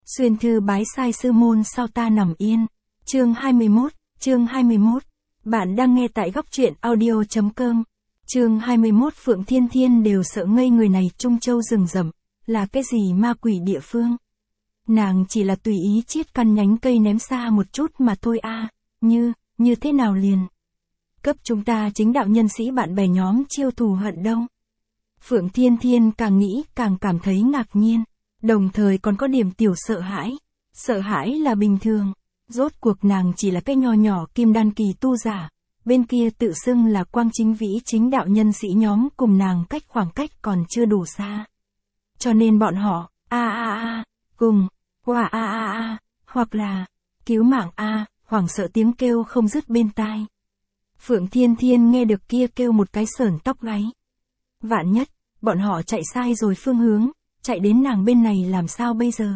Xuyên thư bái sai sư môn sao ta nằm yên. Chương 21. Bạn đang nghe tại góc truyện audio.com. Chương 21. Phượng Thiên Thiên đều sợ ngây, người này Trung Châu rừng rậm, là cái gì ma quỷ địa phương. Nàng chỉ là tùy ý chiết căn nhánh cây ném xa một chút mà thôi a. Như thế nào liền cấp chúng ta chính đạo nhân sĩ bạn bè nhóm chiêu thù hận đâu. Phượng Thiên Thiên càng nghĩ càng cảm thấy ngạc nhiên, đồng thời còn có điểm tiểu sợ hãi. Sợ hãi là bình thường, rốt cuộc nàng chỉ là cái nho nhỏ kim đan kỳ tu giả, bên kia tự xưng là quang chính vĩ chính đạo nhân sĩ nhóm cùng nàng cách khoảng cách còn chưa đủ xa. Cho nên bọn họ, cùng, hoặc là, cứu mạng hoảng sợ tiếng kêu không dứt bên tai. Phượng Thiên Thiên nghe được kia kêu một cái sởn tóc gáy. Vạn nhất, bọn họ chạy sai rồi phương hướng, chạy đến nàng bên này làm sao bây giờ?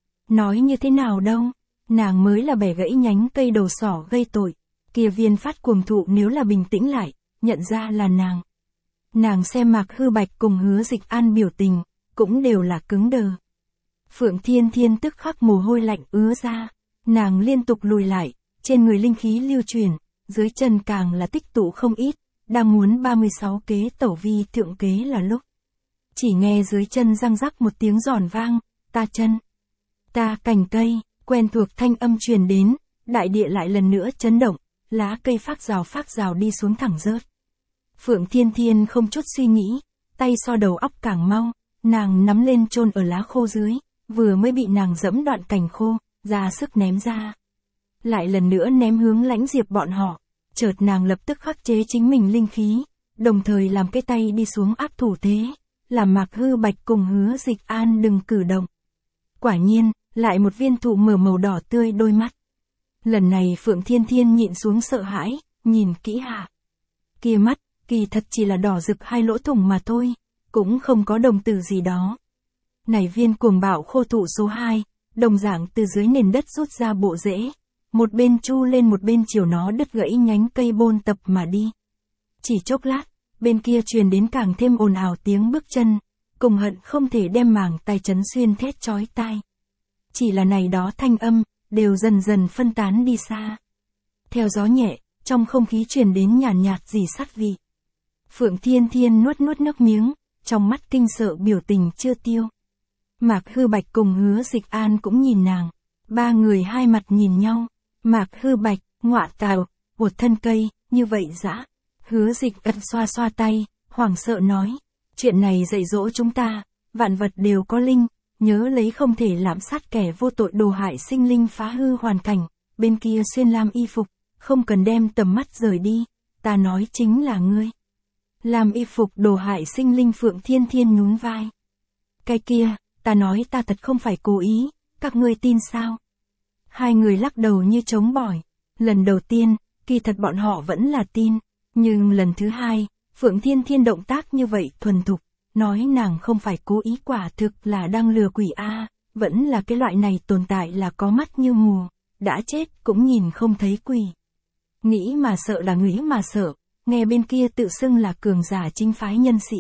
Nói như thế nào đâu, nàng mới là bẻ gãy nhánh cây đầu sỏ gây tội, kia viên phát cuồng thụ nếu là bình tĩnh lại, nhận ra là nàng. Nàng xem Mạc Hư Bạch cùng Hứa Dịch An biểu tình, cũng đều là cứng đờ. Phượng Thiên Thiên tức khắc mồ hôi lạnh ứa ra, nàng liên tục lùi lại, trên người linh khí lưu truyền, dưới chân càng là tích tụ không ít, đang muốn 36 kế tẩu vi thượng kế là lúc. Chỉ nghe dưới chân răng rắc một tiếng giòn vang, ta chân, ta cành cây, quen thuộc thanh âm truyền đến, đại địa lại lần nữa chấn động, lá cây phát rào đi xuống thẳng rớt. Phượng Thiên Thiên không chút suy nghĩ, tay so đầu óc càng mau, nàng nắm lên chôn ở lá khô dưới, vừa mới bị nàng dẫm đoạn cành khô, ra sức ném ra. Lại lần nữa ném hướng Lãnh Diệp bọn họ, chợt nàng lập tức khắc chế chính mình linh khí, đồng thời làm cái tay đi xuống áp thủ thế, làm Mạc Hư Bạch cùng Hứa Dịch An đừng cử động. Quả nhiên, lại một viên thụ mở màu đỏ tươi đôi mắt. Lần này Phượng Thiên Thiên nhịn xuống sợ hãi, nhìn kỹ hạ. Kia mắt, kỳ thật chỉ là đỏ rực hai lỗ thủng mà thôi, cũng không có đồng tử gì đó. Này viên cuồng bạo khô thụ số 2, đồng dạng từ dưới nền đất rút ra bộ rễ, một bên chu lên một bên chiều nó đứt gãy nhánh cây bôn tập mà đi. Chỉ chốc lát, bên kia truyền đến càng thêm ồn ào tiếng bước chân, cùng hận không thể đem màng tai chấn xuyên thét chói tai. Chỉ là này đó thanh âm, đều dần dần phân tán đi xa. Theo gió nhẹ, trong không khí truyền đến nhàn nhạt rỉ sắt vị. Phượng Thiên Thiên nuốt nước miếng, trong mắt kinh sợ biểu tình chưa tiêu. Mạc Hư Bạch cùng Hứa Dịch An cũng nhìn nàng, ba người hai mặt nhìn nhau. Mạc Hư Bạch, ngọa tào, một thân cây, như vậy dã. Hứa Dịch Ân xoa tay, hoảng sợ nói, chuyện này dạy dỗ chúng ta, vạn vật đều có linh, nhớ lấy không thể lạm sát kẻ vô tội đồ hại sinh linh phá hư hoàn cảnh. Bên kia xuyên lam y phục, không cần đem tầm mắt rời đi, ta nói chính là ngươi. Làm y phục đồ hại sinh linh. Phượng Thiên Thiên nhún vai. Cái kia, ta nói ta thật không phải cố ý, các ngươi tin sao? Hai người lắc đầu như trống bỏi. Lần đầu tiên, kỳ thật bọn họ vẫn là tin, nhưng lần thứ hai, Phượng Thiên Thiên động tác như vậy thuần thục, nói nàng không phải cố ý quả thực là đang lừa quỷ vẫn là cái loại này tồn tại là có mắt như mù, đã chết cũng nhìn không thấy quỷ. Nghĩ mà sợ là nghĩ mà sợ, nghe bên kia tự xưng là cường giả chính phái nhân sĩ.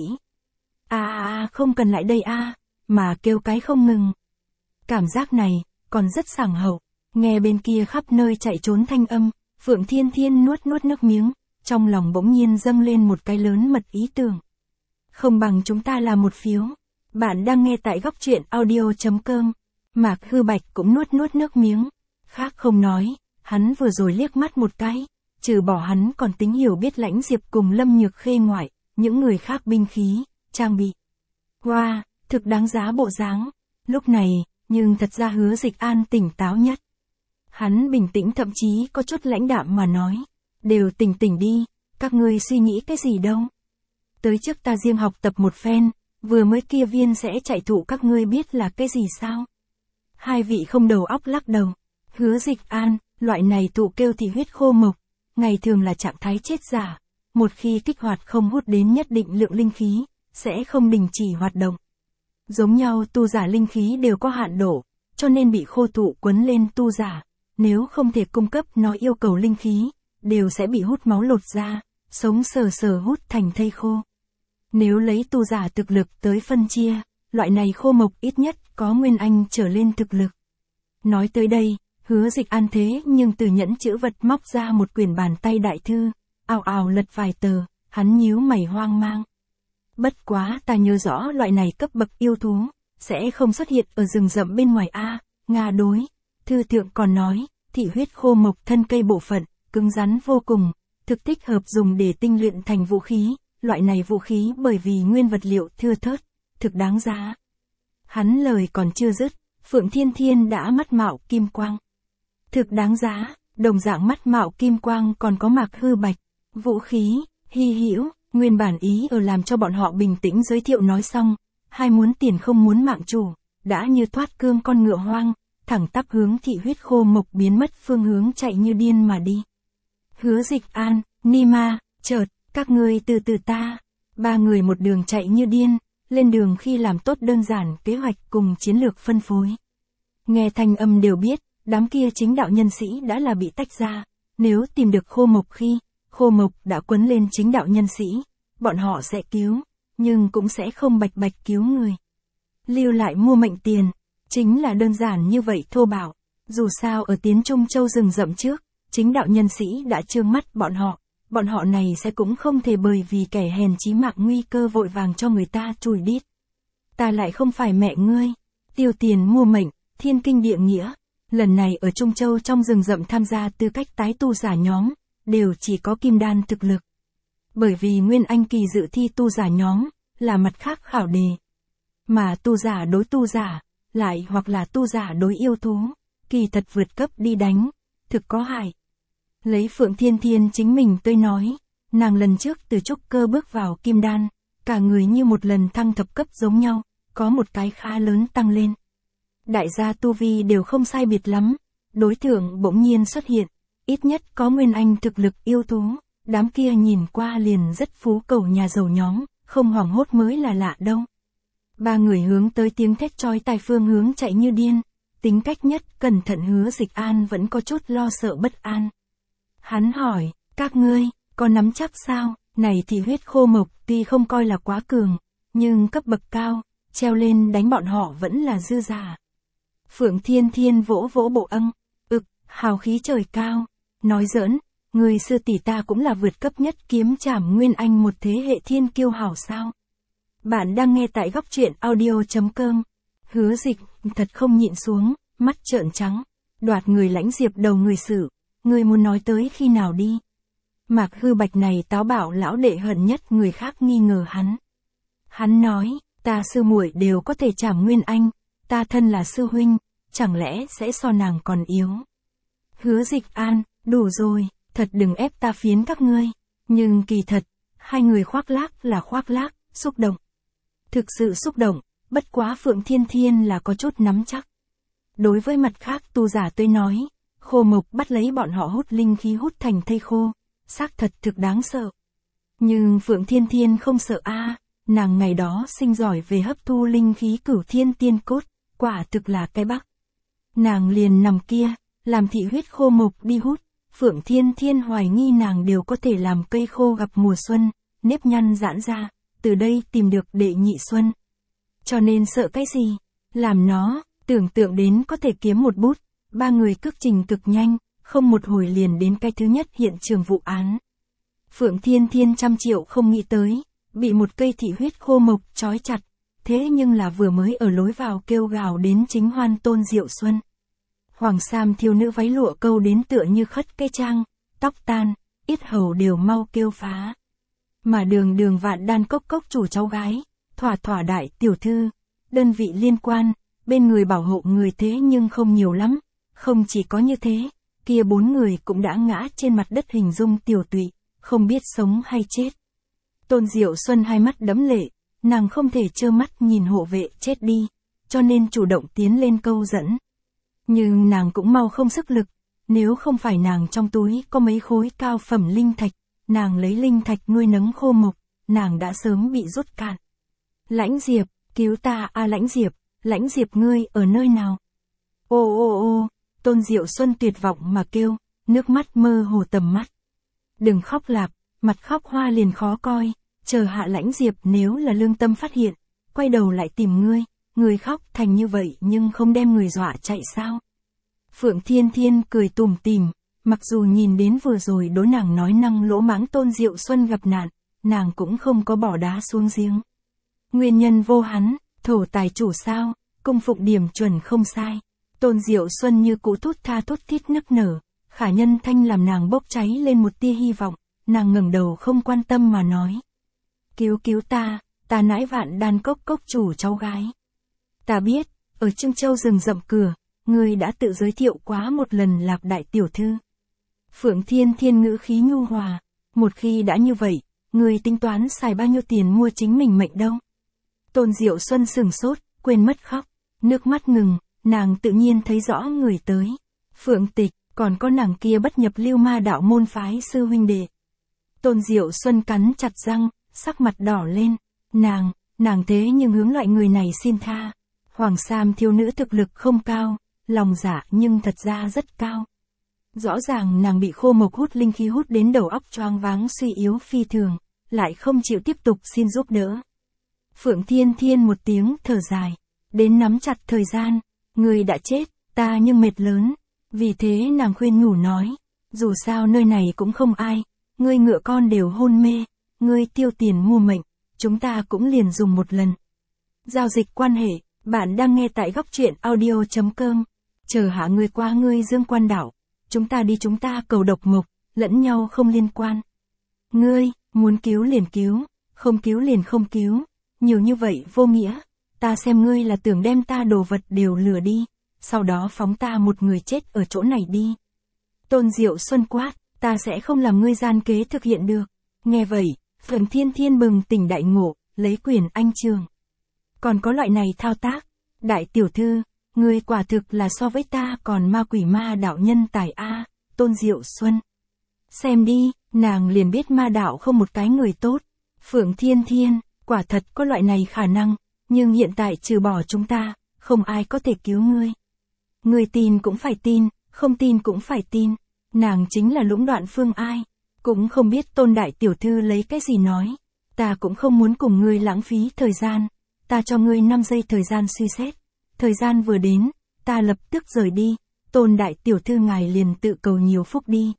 Không cần lại đây mà kêu cái không ngừng. Cảm giác này, còn rất sảng hậu, nghe bên kia khắp nơi chạy trốn thanh âm, Phượng Thiên Thiên nuốt nước miếng, trong lòng bỗng nhiên dâng lên một cái lớn mật ý tưởng. Không bằng chúng ta làm một phiếu. Bạn đang nghe tại góc truyện audio.com. Mạc Hư Bạch cũng nuốt nước miếng. Khác không nói, hắn vừa rồi liếc mắt một cái, trừ bỏ hắn còn tính hiểu biết Lãnh Diệp cùng Lâm Nhược Khê ngoại, những người khác binh khí, trang bị. Thực đáng giá bộ dáng. Lúc này, nhưng thật ra Hứa Dịch An tỉnh táo nhất. Hắn bình tĩnh thậm chí có chút lãnh đạm mà nói, đều tỉnh đi, các ngươi suy nghĩ cái gì đâu. Tới trước ta riêng học tập một phen, vừa mới kia viên sẽ chạy thụ các ngươi biết là cái gì sao? Hai vị không đầu óc lắc đầu. Hứa Dịch An, loại này thụ kêu thì huyết khô mộc, ngày thường là trạng thái chết giả, một khi kích hoạt không hút đến nhất định lượng linh khí, sẽ không đình chỉ hoạt động. Giống nhau tu giả linh khí đều có hạn độ, cho nên bị khô thụ quấn lên tu giả, nếu không thể cung cấp nó yêu cầu linh khí, đều sẽ bị hút máu lột ra, sống sờ hút thành thây khô. Nếu lấy tu giả thực lực tới phân chia, loại này khô mộc ít nhất có nguyên anh trở lên thực lực. Nói tới đây, Hứa Dịch An thế nhưng từ nhẫn chữ vật móc ra một quyển bàn tay đại thư, ào ào lật vài tờ, hắn nhíu mày hoang mang. Bất quá ta nhớ rõ loại này cấp bậc yêu thú, sẽ không xuất hiện ở rừng rậm bên ngoài a. Nga đối, thư thượng còn nói, thị huyết khô mộc thân cây bộ phận, cứng rắn vô cùng, thực thích hợp dùng để tinh luyện thành vũ khí, loại này vũ khí bởi vì nguyên vật liệu thưa thớt, thực đáng giá. Hắn lời còn chưa dứt, Phượng Thiên Thiên đã mắt mạo kim quang. Thực đáng giá, đồng dạng mắt mạo kim quang còn có Mạc Hư Bạch, vũ khí, hy hữu, nguyên bản ý ở làm cho bọn họ bình tĩnh giới thiệu nói xong, hai muốn tiền không muốn mạng chủ, đã như thoát cương con ngựa hoang, thẳng tắp hướng thị huyết khô mộc biến mất phương hướng chạy như điên mà đi. Hứa Dịch An, Nima, chợt, các ngươi từ từ ta. Ba người một đường chạy như điên, lên đường khi làm tốt đơn giản kế hoạch cùng chiến lược phân phối. Nghe thanh âm đều biết, đám kia chính đạo nhân sĩ đã là bị tách ra, nếu tìm được khô mộc khi, khô mộc đã quấn lên chính đạo nhân sĩ, bọn họ sẽ cứu, nhưng cũng sẽ không bạch bạch cứu người. Lưu lại mua mệnh tiền, chính là đơn giản như vậy thô bạo, dù sao ở tiến Trung Châu rừng rậm trước, chính đạo nhân sĩ đã trương mắt bọn họ này sẽ cũng không thể bởi vì kẻ hèn chí mạng nguy cơ vội vàng cho người ta chùi đít. Ta lại không phải mẹ ngươi, tiêu tiền mua mệnh, thiên kinh địa nghĩa, lần này ở Trung Châu trong rừng rậm tham gia tư cách tái tu giả nhóm, đều chỉ có kim đan thực lực. Bởi vì Nguyên Anh kỳ dự thi tu giả nhóm, là mặt khác khảo đề. Mà tu giả đối tu giả, lại hoặc là tu giả đối yêu thú, kỳ thật vượt cấp đi đánh, thực có hại. Lấy Phượng Thiên Thiên chính mình tôi nói, nàng lần trước từ trúc cơ bước vào kim đan, cả người như một lần thăng thập cấp giống nhau, có một cái khá lớn tăng lên. Đại gia tu vi đều không sai biệt lắm, đối tượng bỗng nhiên xuất hiện, ít nhất có Nguyên Anh thực lực yêu thú, đám kia nhìn qua liền rất phú cầu nhà giàu nhóm, không hoảng hốt mới là lạ đâu. Ba người hướng tới tiếng thét chói tai phương hướng chạy như điên, tính cách nhất cẩn thận Hứa Dịch An vẫn có chút lo sợ bất an. Hắn hỏi, các ngươi, có nắm chắc sao? Này thì huyết khô mộc tuy không coi là quá cường, nhưng cấp bậc cao, treo lên đánh bọn họ vẫn là dư giả. Phượng Thiên Thiên vỗ vỗ bộ âng, hào khí trời cao, nói giỡn, người sư tỷ ta cũng là vượt cấp nhất kiếm trảm Nguyên Anh một thế hệ thiên kiêu hảo sao. Bạn đang nghe tại góc truyện audio.com. Hứa Dịch thật không nhịn xuống, mắt trợn trắng, đoạt người lãnh diệp đầu người xử, người muốn nói tới khi nào đi. Mạc Hư Bạch này táo bạo lão đệ hận nhất người khác nghi ngờ hắn. Hắn nói, ta sư muội đều có thể trảm Nguyên Anh, ta thân là sư huynh, chẳng lẽ sẽ so nàng còn yếu. Hứa Dịch An, đủ rồi, thật đừng ép ta phiến các ngươi. Nhưng kỳ thật, hai người khoác lác là khoác lác, xúc động. Thực sự xúc động, bất quá Phượng Thiên Thiên là có chút nắm chắc. Đối với mặt khác tu giả tôi nói, khô mộc bắt lấy bọn họ hút linh khí hút thành thây khô, xác thật thực đáng sợ. Nhưng Phượng Thiên Thiên không sợ nàng ngày đó sinh giỏi về hấp thu linh khí cửu thiên tiên cốt, quả thực là cái bắc. Nàng liền nằm kia, làm thị huyết khô mộc đi hút, Phượng Thiên Thiên hoài nghi nàng đều có thể làm cây khô gặp mùa xuân, nếp nhăn giãn ra, từ đây tìm được đệ nhị xuân. Cho nên sợ cái gì? Làm nó, tưởng tượng đến có thể kiếm một bút, ba người cước trình cực nhanh, không một hồi liền đến cái thứ nhất hiện trường vụ án. Phượng Thiên Thiên trăm triệu không nghĩ tới, bị một cây thị huyết khô mộc trói chặt, thế nhưng là vừa mới ở lối vào kêu gào đến chính Hoan Tôn Diệu Xuân. Hoàng sam thiếu nữ váy lụa câu đến tựa như khất cây trang, tóc tan, yết hầu đều mau kêu phá. Mà đường Vạn Đan cốc chủ cháu gái, thỏa đại tiểu thư, đơn vị liên quan, bên người bảo hộ người thế nhưng không nhiều lắm, không chỉ có như thế, kia bốn người cũng đã ngã trên mặt đất hình dung tiểu tụy, không biết sống hay chết. Tôn Diệu Xuân hai mắt đẫm lệ, nàng không thể trơ mắt nhìn hộ vệ chết đi, cho nên chủ động tiến lên câu dẫn. Nhưng nàng cũng mau không sức lực, nếu không phải nàng trong túi có mấy khối cao phẩm linh thạch, nàng lấy linh thạch nuôi nấng khô mộc, nàng đã sớm bị rút cạn. Lãnh Diệp, cứu ta Lãnh Diệp ngươi ở nơi nào? Ô, Tôn Diệu Xuân tuyệt vọng mà kêu, nước mắt mơ hồ tầm mắt. Đừng khóc lạp, mặt khóc hoa liền khó coi, chờ hạ Lãnh Diệp nếu là lương tâm phát hiện, quay đầu lại tìm ngươi khóc thành như vậy nhưng không đem người dọa chạy sao? Phượng Thiên Thiên cười tủm tỉm, mặc dù nhìn đến vừa rồi đối nàng nói năng lỗ mãng Tôn Diệu Xuân gặp nạn, nàng cũng không có bỏ đá xuống giếng. Nguyên nhân vô hắn, thổ tài chủ sao, cung phụng điểm chuẩn không sai. Tôn Diệu Xuân như cũ thút tha thút thít nức nở, Khả Nhân Thanh làm nàng bốc cháy lên một tia hy vọng, nàng ngẩng đầu không quan tâm mà nói. Cứu cứu ta nãi Vạn Đan Cốc cốc chủ cháu gái. Ta biết, ở Trưng Châu rừng rậm cửa, ngươi đã tự giới thiệu quá một lần Lạp đại tiểu thư. Phượng Thiên Thiên ngữ khí nhu hòa, một khi đã như vậy, ngươi tính toán xài bao nhiêu tiền mua chính mình mệnh đâu. Tôn Diệu Xuân sừng sốt, quên mất khóc, nước mắt ngừng, nàng tự nhiên thấy rõ người tới. Phượng Tịch, còn có nàng kia bất nhập lưu ma đạo môn phái sư huynh đệ. Tôn Diệu Xuân cắn chặt răng, sắc mặt đỏ lên, nàng thế nhưng hướng loại người này xin tha. Hoàng Sam thiếu nữ thực lực không cao, lòng dạ nhưng thật ra rất cao. Rõ ràng nàng bị Khô Mộc hút linh khí hút đến đầu óc choáng váng suy yếu phi thường, lại không chịu tiếp tục xin giúp đỡ. Phượng Thiên Thiên một tiếng thở dài, đến nắm chặt thời gian, người đã chết, ta nhưng mệt lớn. Vì thế nàng khuyên nhủ nói, dù sao nơi này cũng không ai, ngươi ngựa con đều hôn mê, ngươi tiêu tiền mua mệnh, chúng ta cũng liền dùng một lần. Giao dịch quan hệ, bạn đang nghe tại góc truyện audio.com, chờ hạ ngươi qua ngươi Dương Quan đảo, chúng ta cầu độc mộc, lẫn nhau không liên quan. Ngươi, muốn cứu liền cứu, không cứu liền không cứu, nhiều như vậy vô nghĩa, ta xem ngươi là tưởng đem ta đồ vật đều lừa đi, sau đó phóng ta một người chết ở chỗ này đi. Tôn Diệu Xuân quát, ta sẽ không làm ngươi gian kế thực hiện được. Nghe vậy, Phượng Thiên Thiên bừng tỉnh đại ngộ, lấy quyền anh trường. Còn có loại này thao tác, đại tiểu thư, ngươi quả thực là so với ta còn ma quỷ ma đạo nhân tài a. Tôn Diệu Xuân. Xem đi, nàng liền biết ma đạo không một cái người tốt. Phượng Thiên Thiên, quả thật có loại này khả năng, nhưng hiện tại trừ bỏ chúng ta, không ai có thể cứu ngươi. Ngươi tin cũng phải tin, không tin cũng phải tin. Nàng chính là lũng đoạn phương ai. Cũng không biết Tôn đại tiểu thư lấy cái gì nói. Ta cũng không muốn cùng ngươi lãng phí thời gian. Ta cho ngươi 5 giây thời gian suy xét. Thời gian vừa đến, ta lập tức rời đi. Tôn đại tiểu thư ngài liền tự cầu nhiều phúc đi.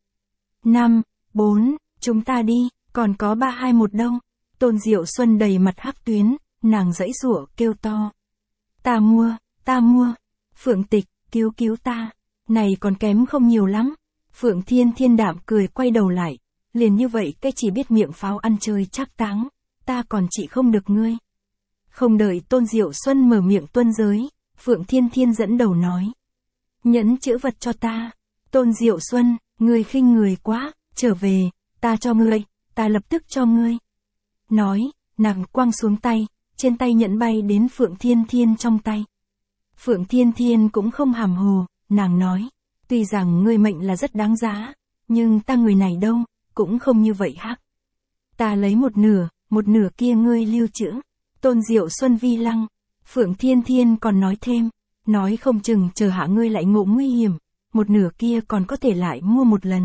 5, 4, chúng ta đi, còn có 3, 2, 1 đâu. Tôn Diệu Xuân đầy mặt hắc tuyến, nàng giãy giụa kêu to. Ta mua. Phượng Tịch, cứu ta. Này còn kém không nhiều lắm. Phượng Thiên Thiên đạm cười quay đầu lại. Liền như vậy cái chỉ biết miệng pháo ăn chơi trác táng. Ta còn trị không được ngươi. Không đợi Tôn Diệu Xuân mở miệng tuân giới, Phượng Thiên Thiên dẫn đầu nói. Nhẫn chữ vật cho ta. Tôn Diệu Xuân, ngươi khinh người quá, trở về, ta cho ngươi, ta lập tức cho ngươi. Nói, nàng quăng xuống tay, trên tay nhẫn bay đến Phượng Thiên Thiên trong tay. Phượng Thiên Thiên cũng không hàm hồ, nàng nói, tuy rằng ngươi mệnh là rất đáng giá, nhưng ta người này đâu, cũng không như vậy hắc. Ta lấy một nửa kia ngươi lưu trữ. Tôn Diệu Xuân vi lăng, Phượng Thiên Thiên còn nói thêm, nói không chừng chờ hạ ngươi lại ngộ nguy hiểm, một nửa kia còn có thể lại mua một lần.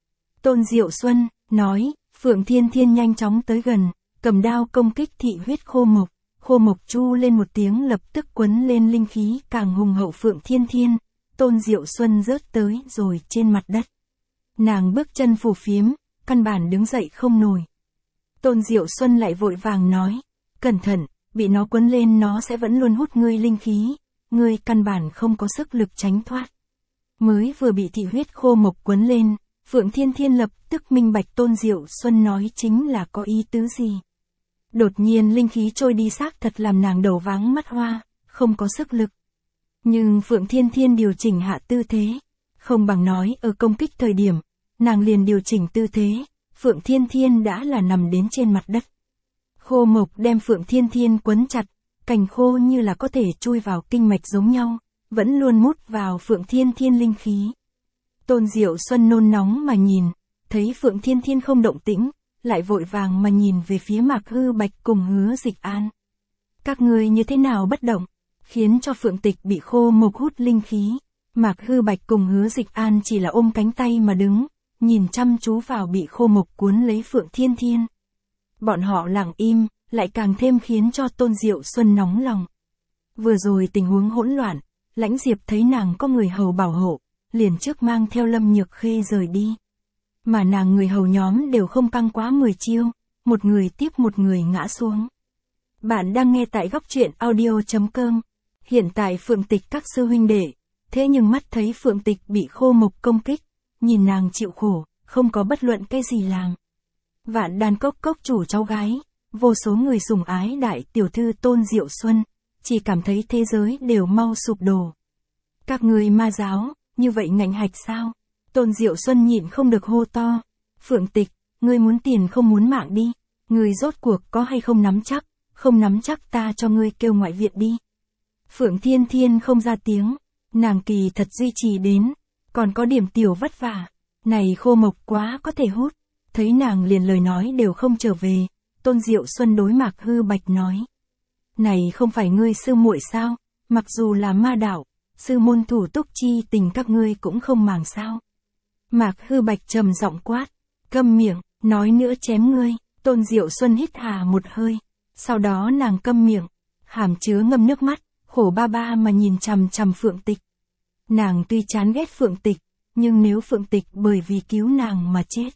Tôn Diệu Xuân, nói, Phượng Thiên Thiên nhanh chóng tới gần, cầm đao công kích thị huyết Khô Mộc chu lên một tiếng lập tức quấn lên linh khí càng hùng hậu Phượng Thiên Thiên, Tôn Diệu Xuân rớt tới rồi trên mặt đất. Nàng bước chân phù phiếm, căn bản đứng dậy không nổi. Tôn Diệu Xuân lại vội vàng nói, cẩn thận, bị nó quấn lên nó sẽ vẫn luôn hút ngươi linh khí, ngươi căn bản không có sức lực tránh thoát. Mới vừa bị thị huyết Khô Mộc quấn lên, Phượng Thiên Thiên lập tức minh bạch Tôn Diệu Xuân nói chính là có ý tứ gì. Đột nhiên linh khí trôi đi xác thật làm nàng đầu váng mắt hoa, không có sức lực. Nhưng Phượng Thiên Thiên điều chỉnh hạ tư thế, không bằng nói ở công kích thời điểm, nàng liền điều chỉnh tư thế, Phượng Thiên Thiên đã là nằm đến trên mặt đất. Khô Mộc đem Phượng Thiên Thiên quấn chặt, cành khô như là có thể chui vào kinh mạch giống nhau, vẫn luôn mút vào Phượng Thiên Thiên linh khí. Tôn Diệu Xuân nôn nóng mà nhìn, thấy Phượng Thiên Thiên không động tĩnh, lại vội vàng mà nhìn về phía Mạc Hư Bạch cùng Hứa Dịch An. Các ngươi như thế nào bất động, khiến cho Phượng Tịch bị Khô Mộc hút linh khí. Mạc Hư Bạch cùng Hứa Dịch An chỉ là ôm cánh tay mà đứng, nhìn chăm chú vào bị Khô Mộc cuốn lấy Phượng Thiên Thiên. Bọn họ lặng im, lại càng thêm khiến cho Tôn Diệu Xuân nóng lòng. Vừa rồi tình huống hỗn loạn, Lãnh Diệp thấy nàng có người hầu bảo hộ, liền trước mang theo Lâm Nhược Khê rời đi. Mà nàng người hầu nhóm đều không căng quá 10 chiêu, một người tiếp một người ngã xuống. Bạn đang nghe tại góc truyện audio.com. Hiện tại Phượng Tịch các sư huynh đệ, thế nhưng mắt thấy Phượng Tịch bị Khô Mộc công kích, nhìn nàng chịu khổ, không có bất luận cái gì làm. Vạn Đan Cốc cốc chủ cháu gái, vô số người sủng ái đại tiểu thư Tôn Diệu Xuân, chỉ cảm thấy thế giới đều mau sụp đổ. Các người ma giáo, như vậy ngạnh hạch sao? Tôn Diệu Xuân nhịn không được hô to. Phượng Tịch, ngươi muốn tiền không muốn mạng đi, ngươi rốt cuộc có hay không nắm chắc, không nắm chắc ta cho ngươi kêu ngoại viện đi. Phượng Thiên Thiên không ra tiếng, nàng kỳ thật duy trì đến, còn có điểm tiểu vất vả, này Khô Mộc quá có thể hút, thấy nàng liền lời nói đều không trở về, Tôn Diệu Xuân đối Mạc Hư Bạch nói. Này không phải ngươi sư muội sao, mặc dù là ma đạo, sư môn thủ túc chi tình các ngươi cũng không màng sao. Mạc Hư Bạch trầm giọng quát, câm miệng, nói nữa chém ngươi. Tôn Diệu Xuân hít hà một hơi, sau đó nàng câm miệng, hàm chứa ngâm nước mắt, khổ ba ba mà nhìn chằm chằm Phượng Tịch. Nàng tuy chán ghét Phượng Tịch, nhưng nếu Phượng Tịch bởi vì cứu nàng mà chết.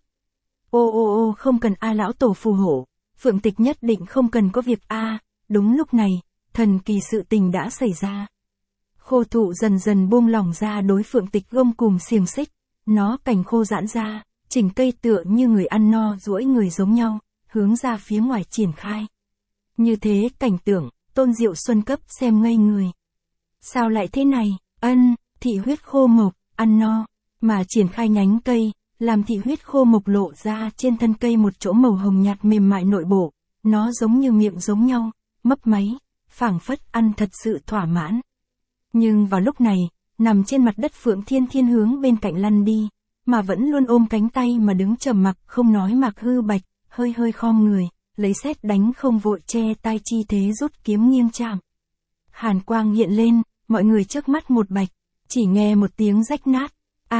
Ô không cần a lão tổ phù hộ, Phượng Tịch nhất định không cần có việc a. Đúng lúc này, thần kỳ sự tình đã xảy ra. Khô thụ dần dần buông lỏng ra đối Phượng Tịch gông cùng xiềng xích, nó cành khô giãn ra, chỉnh cây tựa như người ăn no duỗi người giống nhau, hướng ra phía ngoài triển khai. Như thế cảnh tượng, Tôn Diệu Xuân cấp xem ngây người. Sao lại thế này? Thị huyết Khô Mộc, ăn no, mà triển khai nhánh cây, làm thị huyết Khô Mộc lộ ra trên thân cây một chỗ màu hồng nhạt mềm mại nội bộ, nó giống như miệng giống nhau, mấp máy, phảng phất ăn thật sự thỏa mãn. Nhưng vào lúc này, nằm trên mặt đất Phượng Thiên Thiên hướng bên cạnh lăn đi, mà vẫn luôn ôm cánh tay mà đứng trầm mặc không nói Mạc Hư Bạch, hơi khom người, lấy sét đánh không vội che tai chi thế rút kiếm nghiêng chạm. Hàn quang hiện lên, mọi người trước mắt một bạch, chỉ nghe một tiếng rách nát.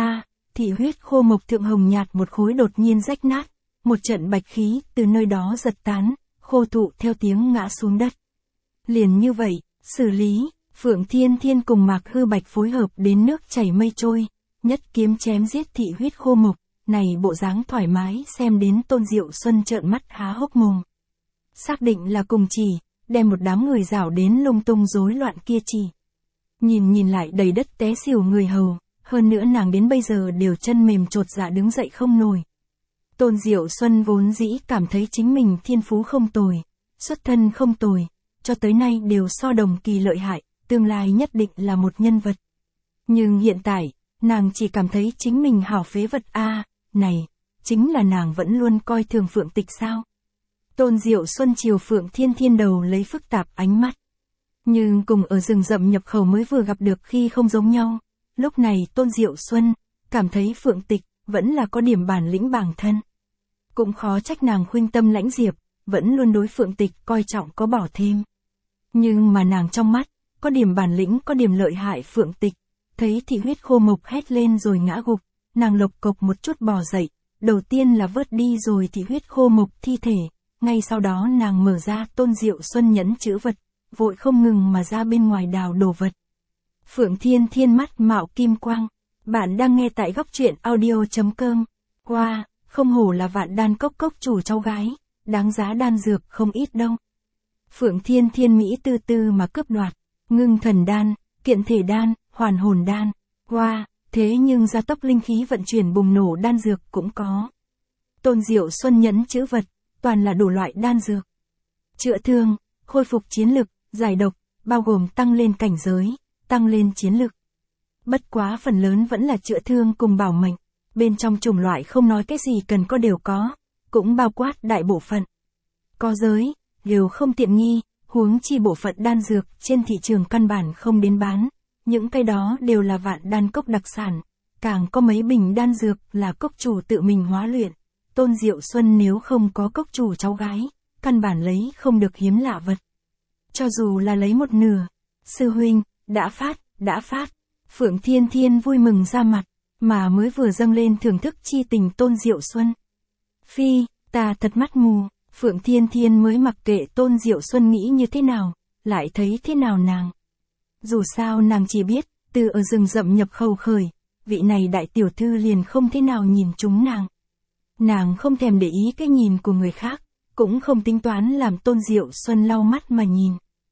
Thị huyết Khô Mộc thượng hồng nhạt một khối đột nhiên rách nát, một trận bạch khí từ nơi đó giật tán, khô thụ theo tiếng ngã xuống đất. Liền như vậy, xử lý, Phượng Thiên Thiên cùng Mạc Hư Bạch phối hợp đến nước chảy mây trôi, nhất kiếm chém giết thị huyết Khô Mộc, này bộ dáng thoải mái xem đến Tôn Diệu Xuân trợn mắt há hốc mồm. Xác định là cùng chỉ, đem một đám người rảo đến lung tung rối loạn kia chỉ. Nhìn lại đầy đất té xỉu người hầu, hơn nữa nàng đến bây giờ đều chân mềm chột dạ đứng dậy không nổi. Tôn Diệu Xuân vốn dĩ cảm thấy chính mình thiên phú không tồi, xuất thân không tồi, cho tới nay đều so đồng kỳ lợi hại, tương lai nhất định là một nhân vật. Nhưng hiện tại, nàng chỉ cảm thấy chính mình hảo phế vật này, chính là nàng vẫn luôn coi thường Phượng Tịch sao. Tôn Diệu Xuân chiều Phượng Thiên Thiên đầu lấy phức tạp ánh mắt. Nhưng cùng ở rừng rậm nhập khẩu mới vừa gặp được khi không giống nhau, lúc này Tôn Diệu Xuân, cảm thấy Phượng Tịch, vẫn là có điểm bản lĩnh bản thân. Cũng khó trách nàng khuynh tâm lãnh diệp, vẫn luôn đối Phượng Tịch coi trọng có bỏ thêm. Nhưng mà nàng trong mắt, có điểm bản lĩnh có điểm lợi hại Phượng Tịch, thấy thị huyết Khô Mộc hét lên rồi ngã gục, nàng lộc cộc một chút bò dậy, đầu tiên là vớt đi rồi thị huyết Khô Mộc thi thể, ngay sau đó nàng mở ra Tôn Diệu Xuân nhẫn chữ vật, vội không ngừng mà ra bên ngoài đào đồ vật. Phượng Thiên Thiên mắt mạo kim quang, bạn đang nghe tại góc truyện audio.com. Wow, không hổ là Vạn Đan Cốc cốc chủ cháu gái, đáng giá đan dược không ít đâu. Phượng Thiên Thiên mỹ tư tư mà cướp đoạt, ngưng thần đan, kiện thể đan, hoàn hồn đan. Wow, thế nhưng gia tốc linh khí vận chuyển bùng nổ đan dược cũng có. Tôn Diệu Xuân nhẫn chữ vật, toàn là đủ loại đan dược. Chữa thương, khôi phục chiến lực, giải độc, bao gồm tăng lên cảnh giới, tăng lên chiến lực. Bất quá phần lớn vẫn là chữa thương cùng bảo mệnh, bên trong chủng loại không nói cái gì cần có đều có, cũng bao quát đại bộ phận. Có giới, đều không tiện nghi, huống chi bộ phận đan dược trên thị trường căn bản không đến bán, những cái đó đều là Vạn Đan Cốc đặc sản, càng có mấy bình đan dược là cốc chủ tự mình hóa luyện. Tôn Diệu Xuân nếu không có cốc chủ cháu gái, căn bản lấy không được hiếm lạ vật. Cho dù là lấy một nửa, sư huynh, đã phát, Phượng Thiên Thiên vui mừng ra mặt, mà mới vừa dâng lên thưởng thức chi tình Tôn Diệu Xuân. Phi, ta thật mắt mù, Phượng Thiên Thiên mới mặc kệ Tôn Diệu Xuân nghĩ như thế nào, lại thấy thế nào nàng. Dù sao nàng chỉ biết, từ ở rừng rậm nhập khẩu khởi, vị này đại tiểu thư liền không thế nào nhìn chúng nàng. Nàng không thèm để ý cái nhìn của người khác, cũng không tính toán làm Tôn Diệu Xuân lau mắt mà nhìn.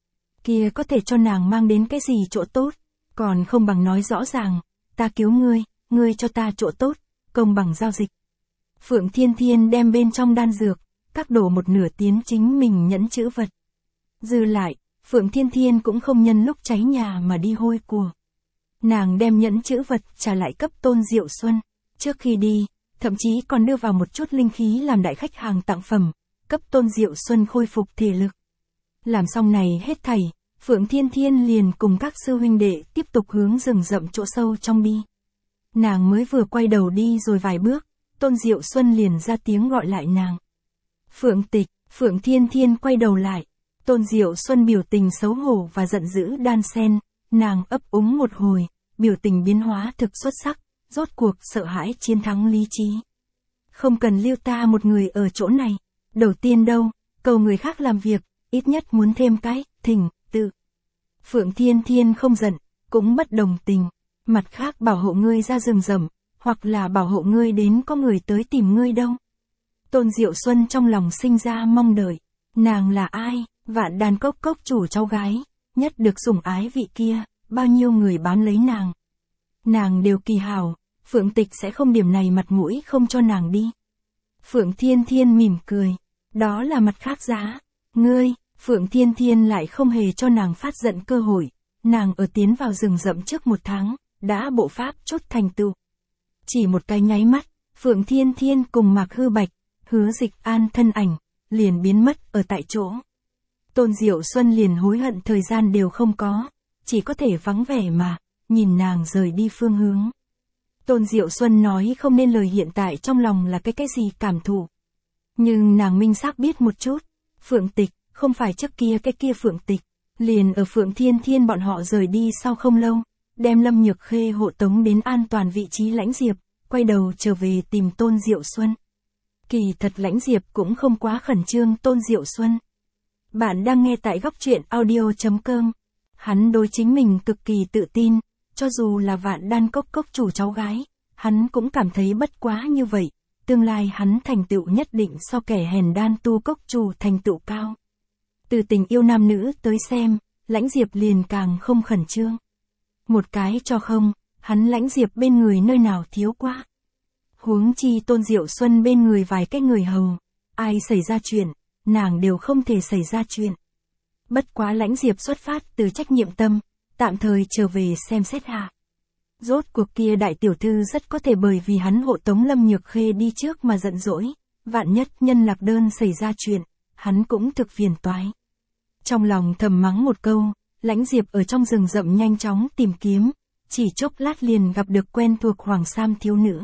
Kia có thể cho nàng mang đến cái gì chỗ tốt, còn không bằng nói rõ ràng, ta cứu ngươi cho ta chỗ tốt, công bằng giao dịch. Phượng Thiên Thiên đem bên trong đan dược, các đổ một nửa tiến chính mình nhẫn chữ vật. Dư lại, Phượng Thiên Thiên cũng không nhân lúc cháy nhà mà đi hôi của. Nàng đem nhẫn chữ vật trả lại cấp Tôn Diệu Xuân, trước khi đi, thậm chí còn đưa vào một chút linh khí làm đại khách hàng tặng phẩm, cấp Tôn Diệu Xuân khôi phục thể lực. Làm xong này hết thảy, Phượng Thiên Thiên liền cùng các sư huynh đệ tiếp tục hướng rừng rậm chỗ sâu trong đi. Nàng mới vừa quay đầu đi rồi vài bước, Tôn Diệu Xuân liền ra tiếng gọi lại nàng. Phượng Tịch, Phượng Thiên Thiên quay đầu lại. Tôn Diệu Xuân biểu tình xấu hổ và giận dữ đan xen, nàng ấp úng một hồi, biểu tình biến hóa thực xuất sắc, rốt cuộc sợ hãi chiến thắng lý trí. Không cần lưu ta một người ở chỗ này, đầu tiên đâu, cầu người khác làm việc, ít nhất muốn thêm cái, thỉnh, tự. Phượng Thiên Thiên không giận, cũng bất đồng tình, mặt khác bảo hộ ngươi ra rừng rậm, hoặc là bảo hộ ngươi đến có người tới tìm ngươi đâu. Tôn Diệu Xuân trong lòng sinh ra mong đợi, nàng là ai? Vạn Đan Cốc cốc chủ cháu gái, nhất được sủng ái vị kia, bao nhiêu người bán lấy nàng. Nàng đều kỳ hảo, Phượng Tịch sẽ không điểm này mặt mũi không cho nàng đi. Phượng Thiên Thiên mỉm cười, đó là mặt khác giá. Ngươi, Phượng Thiên Thiên lại không hề cho nàng phát giận cơ hội, nàng ở tiến vào rừng rậm trước 1 tháng, đã bộ pháp chốt thành tựu. Chỉ một cái nháy mắt, Phượng Thiên Thiên cùng Mạc Hư Bạch, Hứa Dịch An thân ảnh, liền biến mất ở tại chỗ. Tôn Diệu Xuân liền hối hận thời gian đều không có, chỉ có thể vắng vẻ mà, nhìn nàng rời đi phương hướng. Tôn Diệu Xuân nói không nên lời hiện tại trong lòng là cái gì cảm thụ. Nhưng nàng minh xác biết một chút, Phượng Tịch, không phải trước kia cái kia Phượng Tịch, liền ở Phượng Thiên Thiên bọn họ rời đi sau không lâu, đem Lâm Nhược Khê hộ tống đến an toàn vị trí Lãnh Diệp, quay đầu trở về tìm Tôn Diệu Xuân. Kỳ thật Lãnh Diệp cũng không quá khẩn trương Tôn Diệu Xuân. Bạn đang nghe tại góc truyện audio.com. Hắn đối chính mình cực kỳ tự tin, cho dù là Vạn Đan Cốc cốc chủ cháu gái, hắn cũng cảm thấy bất quá như vậy, tương lai hắn thành tựu nhất định so kẻ hèn đan tu cốc chủ thành tựu cao. Từ tình yêu nam nữ tới xem, Lãnh Diệp liền càng không khẩn trương. Một cái cho không, hắn Lãnh Diệp bên người nơi nào thiếu qua. Huống chi Tôn Diệu Xuân bên người vài cái người hầu, ai xảy ra chuyện, nàng đều không thể xảy ra chuyện. Bất quá Lãnh Diệp xuất phát từ trách nhiệm tâm, tạm thời trở về xem xét hạ. Rốt cuộc kia đại tiểu thư rất có thể bởi vì hắn hộ tống Lâm Nhược Khê đi trước mà giận dỗi, vạn nhất nhân Lạc Đơn xảy ra chuyện, hắn cũng thực phiền toái. Trong lòng thầm mắng một câu, Lãnh Diệp ở trong rừng rậm nhanh chóng tìm kiếm, chỉ chốc lát liền gặp được quen thuộc Hoàng Sam thiếu nữ.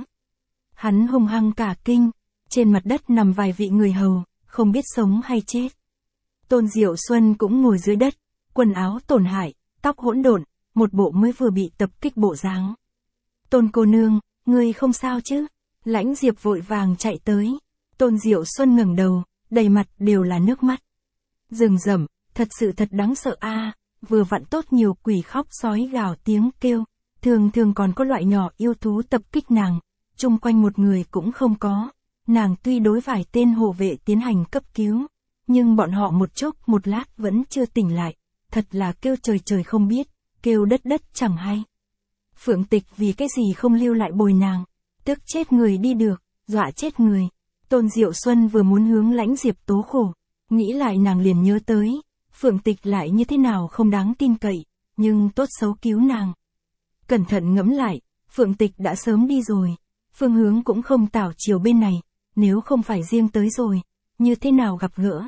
Hắn hung hăng cả kinh, trên mặt đất nằm vài vị người hầu, không biết sống hay chết. Tôn Diệu Xuân cũng ngồi dưới đất, quần áo tổn hại, tóc hỗn độn, một bộ mới vừa bị tập kích bộ dáng. Tôn cô nương, ngươi không sao chứ? Lãnh Diệp vội vàng chạy tới. Tôn Diệu Xuân ngẩng đầu, đầy mặt đều là nước mắt. Rừng rậm, thật sự thật đáng sợ a, vừa vặn tốt nhiều quỷ khóc sói gào tiếng kêu, thường thường còn có loại nhỏ yêu thú tập kích nàng, chung quanh một người cũng không có. Nàng tuy đối vài tên hộ vệ tiến hành cấp cứu, nhưng bọn họ một chốc một lát vẫn chưa tỉnh lại, thật là kêu trời trời không biết, kêu đất đất chẳng hay. Phượng Tịch vì cái gì không lưu lại bồi nàng, tức chết người đi được, dọa chết người. Tôn Diệu Xuân vừa muốn hướng Lãnh Diệp tố khổ, nghĩ lại nàng liền nhớ tới, Phượng Tịch lại như thế nào không đáng tin cậy, nhưng tốt xấu cứu nàng. Cẩn thận ngẫm lại, Phượng Tịch đã sớm đi rồi, phương hướng cũng không tảo chiều bên này, nếu không phải riêng tới rồi, như thế nào gặp gỡ.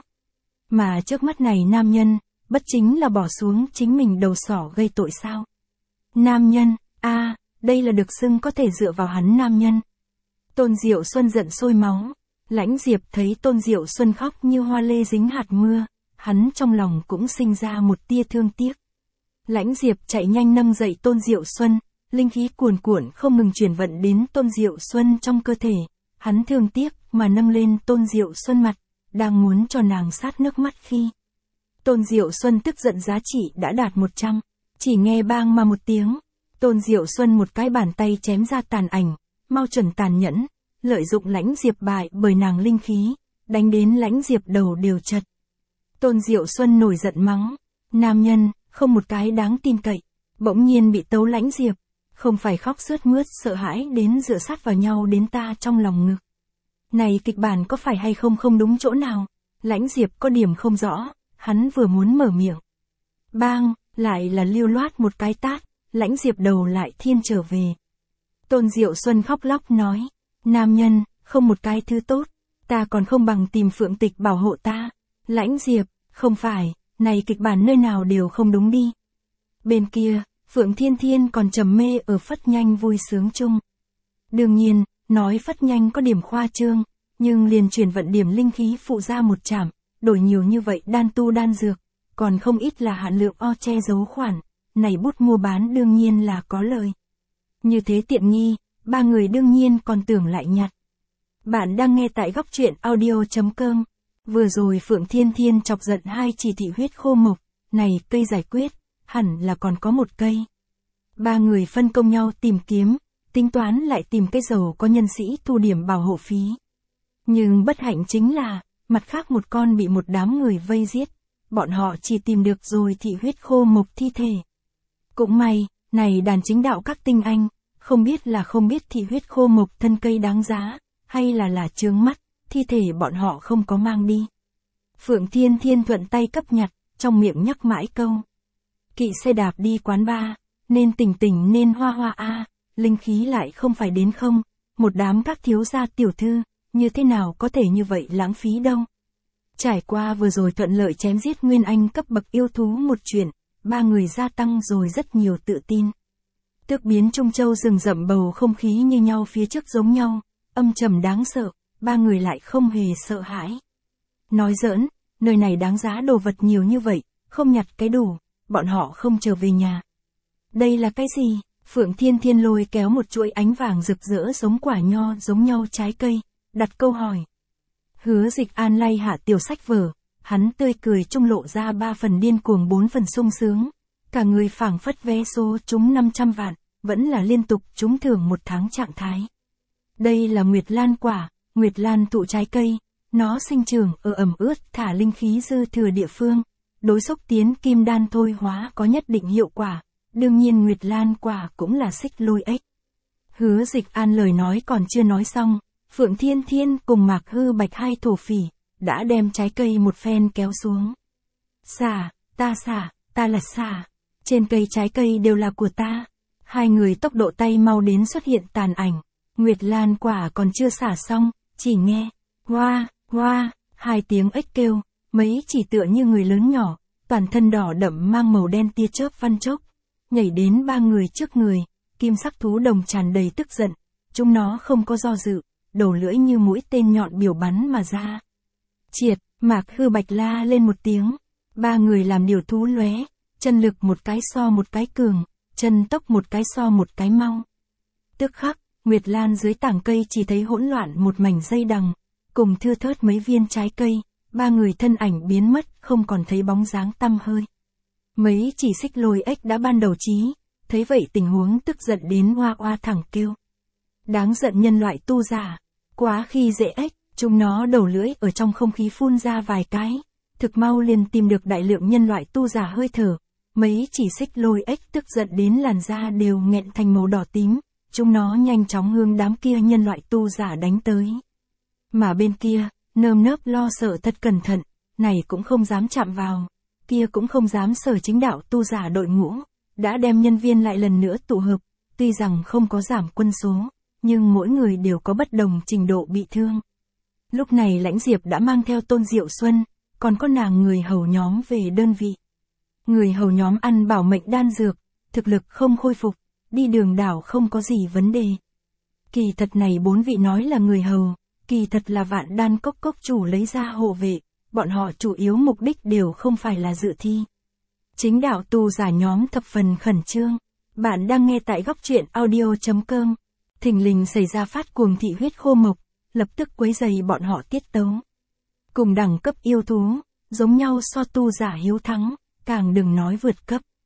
Mà trước mắt này nam nhân, bất chính là bỏ xuống chính mình đầu sỏ gây tội sao. Nam nhân, đây là được xưng có thể dựa vào hắn nam nhân. Tôn Diệu Xuân giận sôi máu, Lãnh Diệp thấy Tôn Diệu Xuân khóc như hoa lê dính hạt mưa, hắn trong lòng cũng sinh ra một tia thương tiếc. Lãnh Diệp chạy nhanh nâng dậy Tôn Diệu Xuân, linh khí cuồn cuộn không ngừng chuyển vận đến Tôn Diệu Xuân trong cơ thể, hắn thương tiếc mà nâng lên Tôn Diệu Xuân mặt, đang muốn cho nàng sát nước mắt khi. Tôn Diệu Xuân tức giận giá trị đã đạt 100, chỉ nghe bang mà một tiếng, Tôn Diệu Xuân một cái bàn tay chém ra tàn ảnh, mau chuẩn tàn nhẫn, lợi dụng Lãnh Diệp bại bởi nàng linh khí, đánh đến Lãnh Diệp đầu đều chật. Tôn Diệu Xuân nổi giận mắng, nam nhân, không một cái đáng tin cậy, bỗng nhiên bị tấu Lãnh Diệp, không phải khóc sướt mướt sợ hãi đến dựa sát vào nhau đến ta trong lòng ngực. Này kịch bản có phải hay không không đúng chỗ nào, Lãnh Diệp có điểm không rõ, hắn vừa muốn mở miệng. Bang, lại là lưu loát một cái tát, Lãnh Diệp đầu lại thiên trở về. Tôn Diệu Xuân khóc lóc nói, nam nhân, không một cái thứ tốt, ta còn không bằng tìm Phượng Tịch bảo hộ ta. Lãnh Diệp, không phải, này kịch bản nơi nào đều không đúng đi. Bên kia, Phượng Thiên Thiên còn trầm mê ở Phất Nhanh vui sướng chung. Đương nhiên, nói Phất Nhanh có điểm khoa trương, nhưng liền chuyển vận điểm linh khí phụ ra một chảm, đổi nhiều như vậy đan tu đan dược, còn không ít là hạn lượng o che giấu khoản, này bút mua bán đương nhiên là có lời. Như thế tiện nghi, ba người đương nhiên còn tưởng lại nhặt. Bạn đang nghe tại góc truyện audio.com. Vừa rồi Phượng Thiên Thiên chọc giận hai chỉ thị huyết khô mộc, này cây giải quyết, hẳn là còn có một cây. Ba người phân công nhau tìm kiếm, tính toán lại tìm cây dầu có nhân sĩ thu điểm bảo hộ phí. Nhưng bất hạnh chính là, mặt khác một con bị một đám người vây giết, bọn họ chỉ tìm được rồi thị huyết khô mộc thi thể. Cũng may, này đàn chính đạo các tinh anh, không biết thị huyết khô mộc thân cây đáng giá, hay là chướng mắt, thi thể bọn họ không có mang đi. Phượng Thiên Thiên thuận tay cấp nhặt, trong miệng nhắc mãi câu. Kỵ xe đạp đi quán bar, nên tỉnh nên hoa a, linh khí lại không phải đến không, một đám các thiếu gia tiểu thư, như thế nào có thể như vậy lãng phí đâu. Trải qua vừa rồi thuận lợi chém giết Nguyên Anh cấp bậc yêu thú một chuyện, ba người gia tăng rồi rất nhiều tự tin. Tước biến Trung Châu rừng rậm bầu không khí như nhau phía trước giống nhau, âm trầm đáng sợ, ba người lại không hề sợ hãi. Nói giỡn, nơi này đáng giá đồ vật nhiều như vậy, không nhặt cái đủ, bọn họ không trở về nhà. Đây là cái gì? Phượng Thiên Thiên lôi kéo một chuỗi ánh vàng rực rỡ giống quả nho giống nhau trái cây, đặt câu hỏi. Hứa Dịch An lay hạ tiểu sách vở, hắn tươi cười trung lộ ra 3 phần điên cuồng 4 phần sung sướng, cả người phảng phất vé số trúng 500 vạn, vẫn là liên tục trúng thưởng một tháng trạng thái. Đây là Nguyệt Lan quả, Nguyệt Lan thụ trái cây, nó sinh trưởng ở ẩm ướt thả linh khí dư thừa địa phương, đối xúc tiến kim đan thôi hóa có nhất định hiệu quả, đương nhiên Nguyệt Lan quả cũng là xích lôi ếch. Hứa Dịch An lời nói còn chưa nói xong, Phượng Thiên Thiên cùng Mạc Hư Bạch hai thổ phỉ, đã đem trái cây một phen kéo xuống. Xả, ta là xả, trên cây trái cây đều là của ta. Hai người tốc độ tay mau đến xuất hiện tàn ảnh, Nguyệt Lan quả còn chưa xả xong, chỉ nghe, hoa, hai tiếng ếch kêu, mấy chỉ tựa như người lớn nhỏ, toàn thân đỏ đậm mang màu đen tia chớp văn chốc, nhảy đến ba người trước người, kim sắc thú đồng tràn đầy tức giận, chúng nó không có do dự, đầu lưỡi như mũi tên nhọn biểu bắn mà ra. Triệt, Mạc Hư Bạch la lên một tiếng, ba người làm điều thú lóe, chân lực một cái so một cái cường, chân tốc một cái so một cái mau. Tức khắc, Nguyệt Lan dưới tảng cây chỉ thấy hỗn loạn một mảnh dây đằng, cùng thưa thớt mấy viên trái cây, ba người thân ảnh biến mất không còn thấy bóng dáng tăm hơi. Mấy chỉ xích lôi ếch đã ban đầu trí, thấy vậy tình huống tức giận đến oa thẳng kêu. Đáng giận nhân loại tu giả, quá khi dễ ếch, chúng nó đầu lưỡi ở trong không khí phun ra vài cái, thực mau liền tìm được đại lượng nhân loại tu giả hơi thở, mấy chỉ xích lôi ếch tức giận đến làn da đều nghẹn thành màu đỏ tím, chúng nó nhanh chóng hướng đám kia nhân loại tu giả đánh tới. Mà bên kia, nơm nớp lo sợ thật cẩn thận, này cũng không dám chạm vào, kia cũng không dám sở chính đạo tu giả đội ngũ, đã đem nhân viên lại lần nữa tụ hợp, tuy rằng không có giảm quân số, nhưng mỗi người đều có bất đồng trình độ bị thương. Lúc này Lãnh Diệp đã mang theo Tôn Diệu Xuân, còn có nàng người hầu nhóm về đơn vị. Người hầu nhóm ăn bảo mệnh đan dược, thực lực không khôi phục, đi đường đảo không có gì vấn đề. Kỳ thật này 4 vị nói là người hầu, kỳ thật là Vạn Đan Cốc cốc chủ lấy ra hộ vệ, bọn họ chủ yếu mục đích đều không phải là dự thi. Chính đạo tu giả nhóm thập phần khẩn trương. Bạn đang nghe tại góc truyện audio.com. Thình lình xảy ra phát cuồng thị huyết khô mộc, lập tức quấy rầy bọn họ tiết tấu. Cùng đẳng cấp yêu thú, giống nhau so tu giả hiếu thắng, càng đừng nói vượt cấp.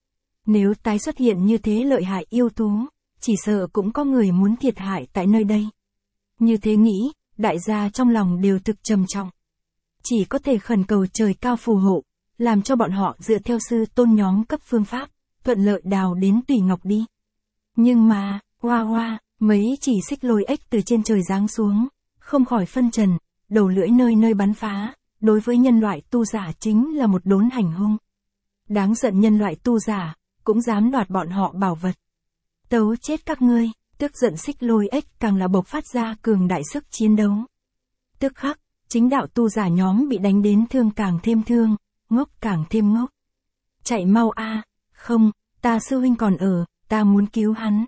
Nếu tái xuất hiện như thế lợi hại yêu thú, chỉ sợ cũng có người muốn thiệt hại tại nơi đây. Như thế nghĩ, đại gia trong lòng đều thực trầm trọng. Chỉ có thể khẩn cầu trời cao phù hộ, làm cho bọn họ dựa theo sư tôn nhóm cấp phương pháp, thuận lợi đào đến Tùy Ngọc đi. Nhưng mà, mấy chỉ xích lôi ếch từ trên trời giáng xuống, không khỏi phân trần, đầu lưỡi nơi nơi bắn phá, đối với nhân loại tu giả chính là một đốn hành hung. Đáng giận nhân loại tu giả, cũng dám đoạt bọn họ bảo vật. Tấu chết các ngươi, tức giận xích lôi ếch càng là bộc phát ra cường đại sức chiến đấu. Tức khắc, chính đạo tu giả nhóm bị đánh đến thương càng thêm thương, ngốc càng thêm ngốc. Chạy mau a, không, ta sư huynh còn ở, ta muốn cứu hắn.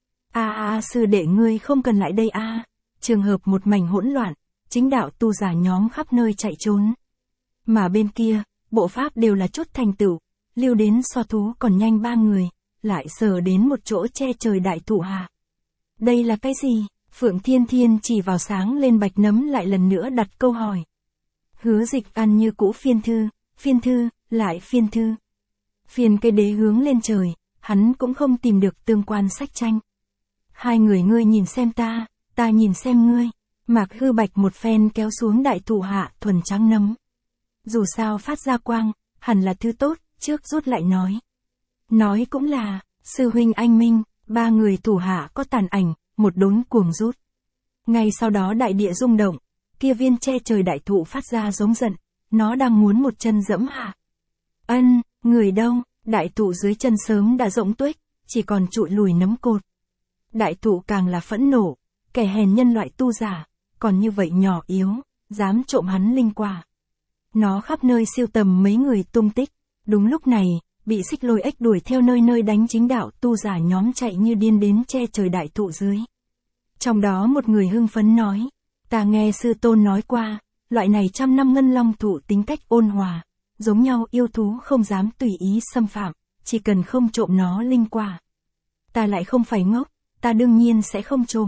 Sư đệ ngươi không cần lại đây a. Trường hợp một mảnh hỗn loạn, chính đạo tu giả nhóm khắp nơi chạy trốn. Mà bên kia, bộ pháp đều là chút thành tựu, lưu đến so thú còn nhanh 3 người, lại sờ đến một chỗ che trời đại thụ hạ. Đây là cái gì? Phượng Thiên Thiên chỉ vào sáng lên bạch nấm lại lần nữa đặt câu hỏi. Hứa Dịch ăn như cũ phiên thư, lại phiên thư. Phiên cây đế hướng lên trời, hắn cũng không tìm được tương quan sách tranh. Hai người ngươi nhìn xem ta nhìn xem ngươi. Mạc Hư Bạch một phen kéo xuống đại thụ hạ thuần trắng nấm. Dù sao phát ra quang, hẳn là thứ tốt, trước rút lại nói. Nói cũng là, sư huynh anh minh, 3 người thủ hạ có tàn ảnh, một đốn cuồng rút. Ngay sau đó đại địa rung động, kia viên che trời đại thụ phát ra giống giận, nó đang muốn một chân dẫm hạ. Người đâu, đại thụ dưới chân sớm đã rỗng tuếch, chỉ còn trụi lùi nấm cột. Đại thụ càng là phẫn nộ, kẻ hèn nhân loại tu giả, còn như vậy nhỏ yếu, dám trộm hắn linh quả. Nó khắp nơi siêu tầm mấy người tung tích, đúng lúc này, bị xích lôi ếch đuổi theo nơi nơi đánh chính đạo tu giả nhóm chạy như điên đến che trời đại thụ dưới. Trong đó một người hưng phấn nói, ta nghe sư tôn nói qua, loại này 100 năm ngân long thụ tính cách ôn hòa, giống nhau yêu thú không dám tùy ý xâm phạm, chỉ cần không trộm nó linh quả. Ta lại không phải ngốc, ta đương nhiên sẽ không trộm.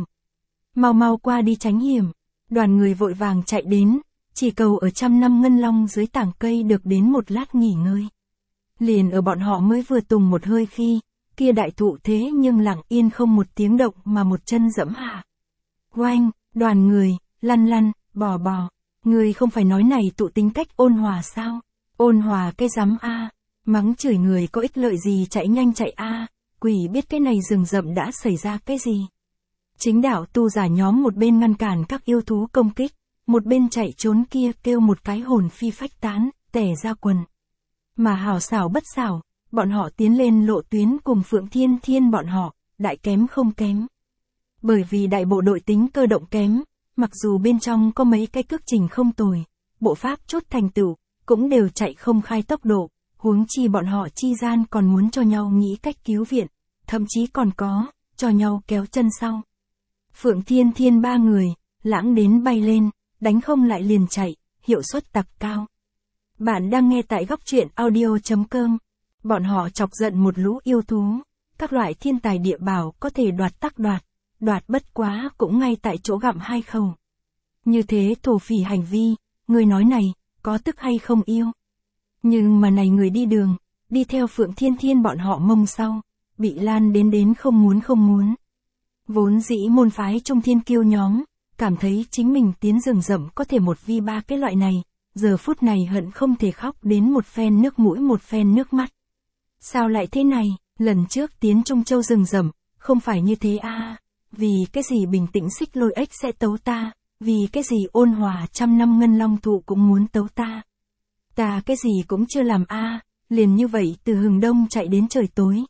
Mau qua đi tránh hiểm. Đoàn người vội vàng chạy đến, chỉ cầu ở 100 năm ngân long dưới tảng cây được đến một lát nghỉ ngơi. Liền ở bọn họ mới vừa tùng một hơi khi, kia đại thụ thế nhưng lặng yên không một tiếng động mà một chân dẫm hạ. Oanh, đoàn người, lăn, bò. Người không phải nói này tụ tính cách ôn hòa sao? Ôn hòa cái rắm a, mắng chửi người có ích lợi gì, chạy nhanh chạy a, quỷ biết cái này rừng rậm đã xảy ra cái gì. Chính đạo tu giả nhóm một bên ngăn cản các yêu thú công kích, một bên chạy trốn kia kêu một cái hồn phi phách tán, tẻ ra quần. Mà hảo xảo bất xảo, bọn họ tiến lên lộ tuyến cùng Phượng Thiên Thiên bọn họ, đại kém không kém. Bởi vì đại bộ đội tính cơ động kém, mặc dù bên trong có mấy cái cước trình không tồi, bộ pháp chút thành tựu, cũng đều chạy không khai tốc độ, huống chi bọn họ chi gian còn muốn cho nhau nghĩ cách cứu viện, thậm chí còn có, cho nhau kéo chân sau. Phượng Thiên Thiên 3 người, lãng đến bay lên, đánh không lại liền chạy, hiệu suất tặc cao. Bạn đang nghe tại góc truyện audio.com. Bọn họ chọc giận một lũ yêu thú, các loại thiên tài địa bảo có thể đoạt tắc đoạt bất quá cũng ngay tại chỗ gặm 2 khẩu. Như thế thổ phỉ hành vi, người nói này, có tức hay không yêu. Nhưng mà này người đi đường, đi theo Phượng Thiên Thiên bọn họ mông sau, bị lan đến không muốn. Vốn dĩ môn phái Trung Thiên Kiêu nhóm, cảm thấy chính mình tiến rừng rậm có thể 1v3 cái loại này, giờ phút này hận không thể khóc đến một phen nước mũi một phen nước mắt. Sao lại thế này, lần trước tiến Trung Châu rừng rậm, không phải như thế a, vì cái gì bình tĩnh xích lôi ếch sẽ tấu ta, vì cái gì ôn hòa 100 năm ngân long thụ cũng muốn tấu ta. Ta cái gì cũng chưa làm a, liền như vậy từ hừng đông chạy đến trời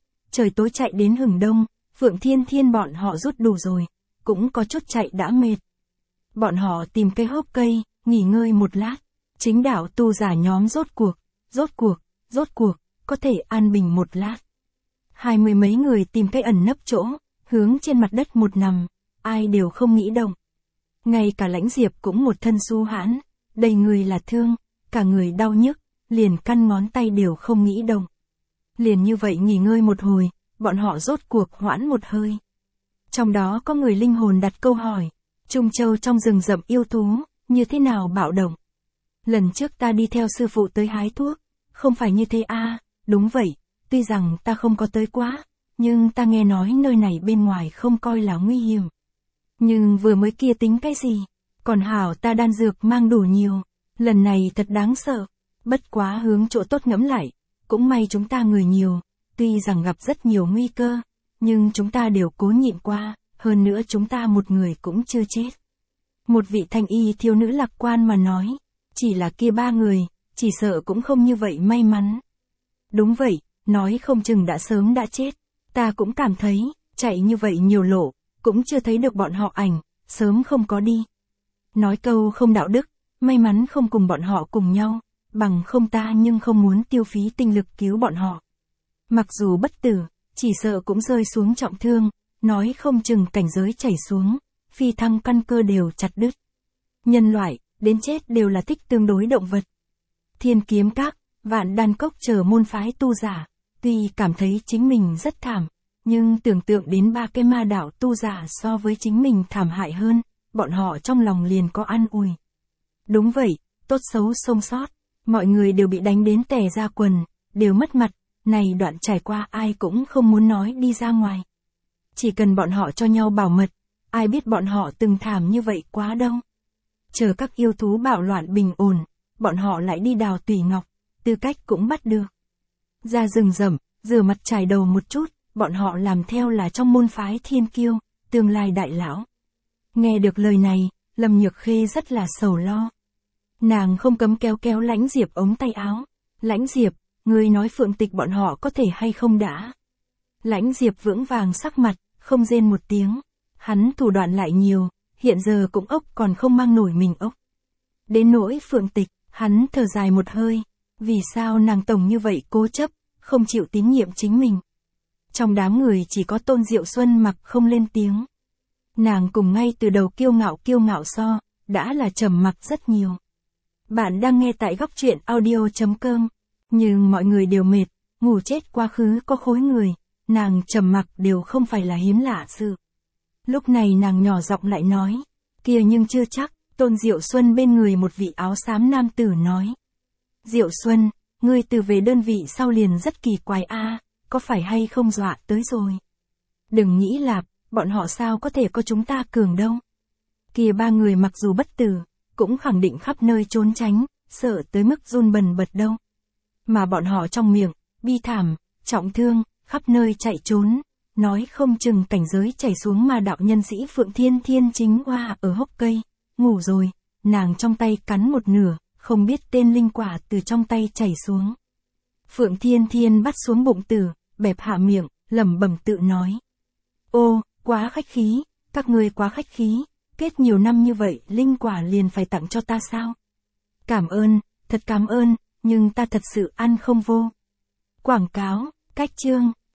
tối chạy đến hừng đông, Phượng Thiên Thiên bọn họ rút đủ rồi, cũng có chút chạy đã mệt. Bọn họ tìm cây hốc cây, nghỉ ngơi một lát, chính đạo tu giả nhóm rốt cuộc, có thể an bình một lát. 20 mấy người tìm cây ẩn nấp chỗ, hướng trên mặt đất một nằm, ai đều không nghĩ động. Ngay cả Lãnh Diệp cũng một thân su hãn, đầy người là thương, cả người đau nhức, liền căn ngón tay đều không nghĩ động. Liền như vậy nghỉ ngơi một hồi, bọn họ rốt cuộc hoãn một hơi. Trong đó có người linh hồn đặt câu hỏi, Trung Châu trong rừng rậm yêu thú, như thế nào bạo động? Lần trước ta đi theo sư phụ tới hái thuốc, không phải như thế a, đúng vậy, tuy rằng ta không có tới quá, nhưng ta nghe nói nơi này bên ngoài không coi là nguy hiểm. Nhưng vừa mới kia tính cái gì? Còn hảo ta đan dược mang đủ nhiều, lần này thật đáng sợ. Bất quá hướng chỗ tốt ngẫm lại, cũng may chúng ta người nhiều, tuy rằng gặp rất nhiều nguy cơ, nhưng chúng ta đều cố nhịn qua, hơn nữa chúng ta một người cũng chưa chết. Một vị thanh y thiếu nữ lạc quan mà nói, chỉ là kia 3 người, chỉ sợ cũng không như vậy may mắn. Đúng vậy, nói không chừng đã sớm đã chết, ta cũng cảm thấy, chạy như vậy nhiều lộ, cũng chưa thấy được bọn họ ảnh, sớm không có đi. Nói câu không đạo đức, may mắn không cùng bọn họ cùng nhau, bằng không ta nhưng không muốn tiêu phí tinh lực cứu bọn họ. Mặc dù bất tử, chỉ sợ cũng rơi xuống trọng thương, nói không chừng cảnh giới chảy xuống, phi thăng căn cơ đều chặt đứt. Nhân loại, đến chết đều là thích tương đối động vật. Thiên Kiếm Các, Vạn Đan Cốc chờ môn phái tu giả, tuy cảm thấy chính mình rất thảm, nhưng tưởng tượng đến 3 cái ma đạo tu giả so với chính mình thảm hại hơn, bọn họ trong lòng liền có an ủi. Đúng vậy, tốt xấu sống sót, mọi người đều bị đánh đến tè ra quần, đều mất mặt, này đoạn trải qua ai cũng không muốn nói đi ra ngoài. Chỉ cần bọn họ cho nhau bảo mật, ai biết bọn họ từng thảm như vậy quá đâu. Chờ các yêu thú bạo loạn bình ổn, bọn họ lại đi đào tùy ngọc, tư cách cũng bắt được. Ra rừng rậm, rửa mặt chải đầu một chút, bọn họ làm theo là trong môn phái thiên kiêu, tương lai đại lão. Nghe được lời này, Lâm Nhược Khê rất là sầu lo. Nàng không cấm kéo kéo Lãnh Diệp ống tay áo. Lãnh Diệp, ngươi nói Phượng Tịch bọn họ có thể hay không đã? Lãnh Diệp vững vàng sắc mặt, không rên một tiếng. Hắn thủ đoạn lại nhiều, hiện giờ cũng ốc còn không mang nổi mình ốc. Đến nỗi Phượng Tịch, hắn thở dài một hơi. Vì sao nàng tổng như vậy cố chấp, không chịu tín nhiệm chính mình? Trong đám người chỉ có Tôn Diệu Xuân mặc không lên tiếng. Nàng cùng ngay từ đầu kiêu ngạo so, đã là trầm mặc rất nhiều. Bạn đang nghe tại góc truyện audio.com. Nhưng mọi người đều mệt, ngủ chết quá khứ có khối người, nàng trầm mặc đều không phải là hiếm lạ sự. Lúc này nàng nhỏ giọng lại nói, kia nhưng chưa chắc, Tôn Diệu Xuân bên người một vị áo xám nam tử nói. Diệu Xuân, ngươi từ về đơn vị sau liền rất kỳ quái a, có phải hay không dọa tới rồi? Đừng nghĩ lạp, bọn họ sao có thể có chúng ta cường đâu. Kia 3 người mặc dù bất tử, cũng khẳng định khắp nơi trốn tránh, sợ tới mức run bần bật đâu. Mà bọn họ trong miệng, bi thảm, trọng thương, khắp nơi chạy trốn, nói không chừng cảnh giới chảy xuống mà đạo nhân sĩ Phượng Thiên Thiên chính oa ở hốc cây, ngủ rồi, nàng trong tay cắn một nửa, không biết tên linh quả từ trong tay chảy xuống. Phượng Thiên Thiên bắt xuống bụng tử, bẹp hạ miệng, lẩm bẩm tự nói. Ô, quá khách khí, các ngươi quá khách khí, kết nhiều năm như vậy linh quả liền phải tặng cho ta sao? Cảm ơn, thật cảm ơn, nhưng ta thật sự ăn không vô. Quảng cáo, cách chương.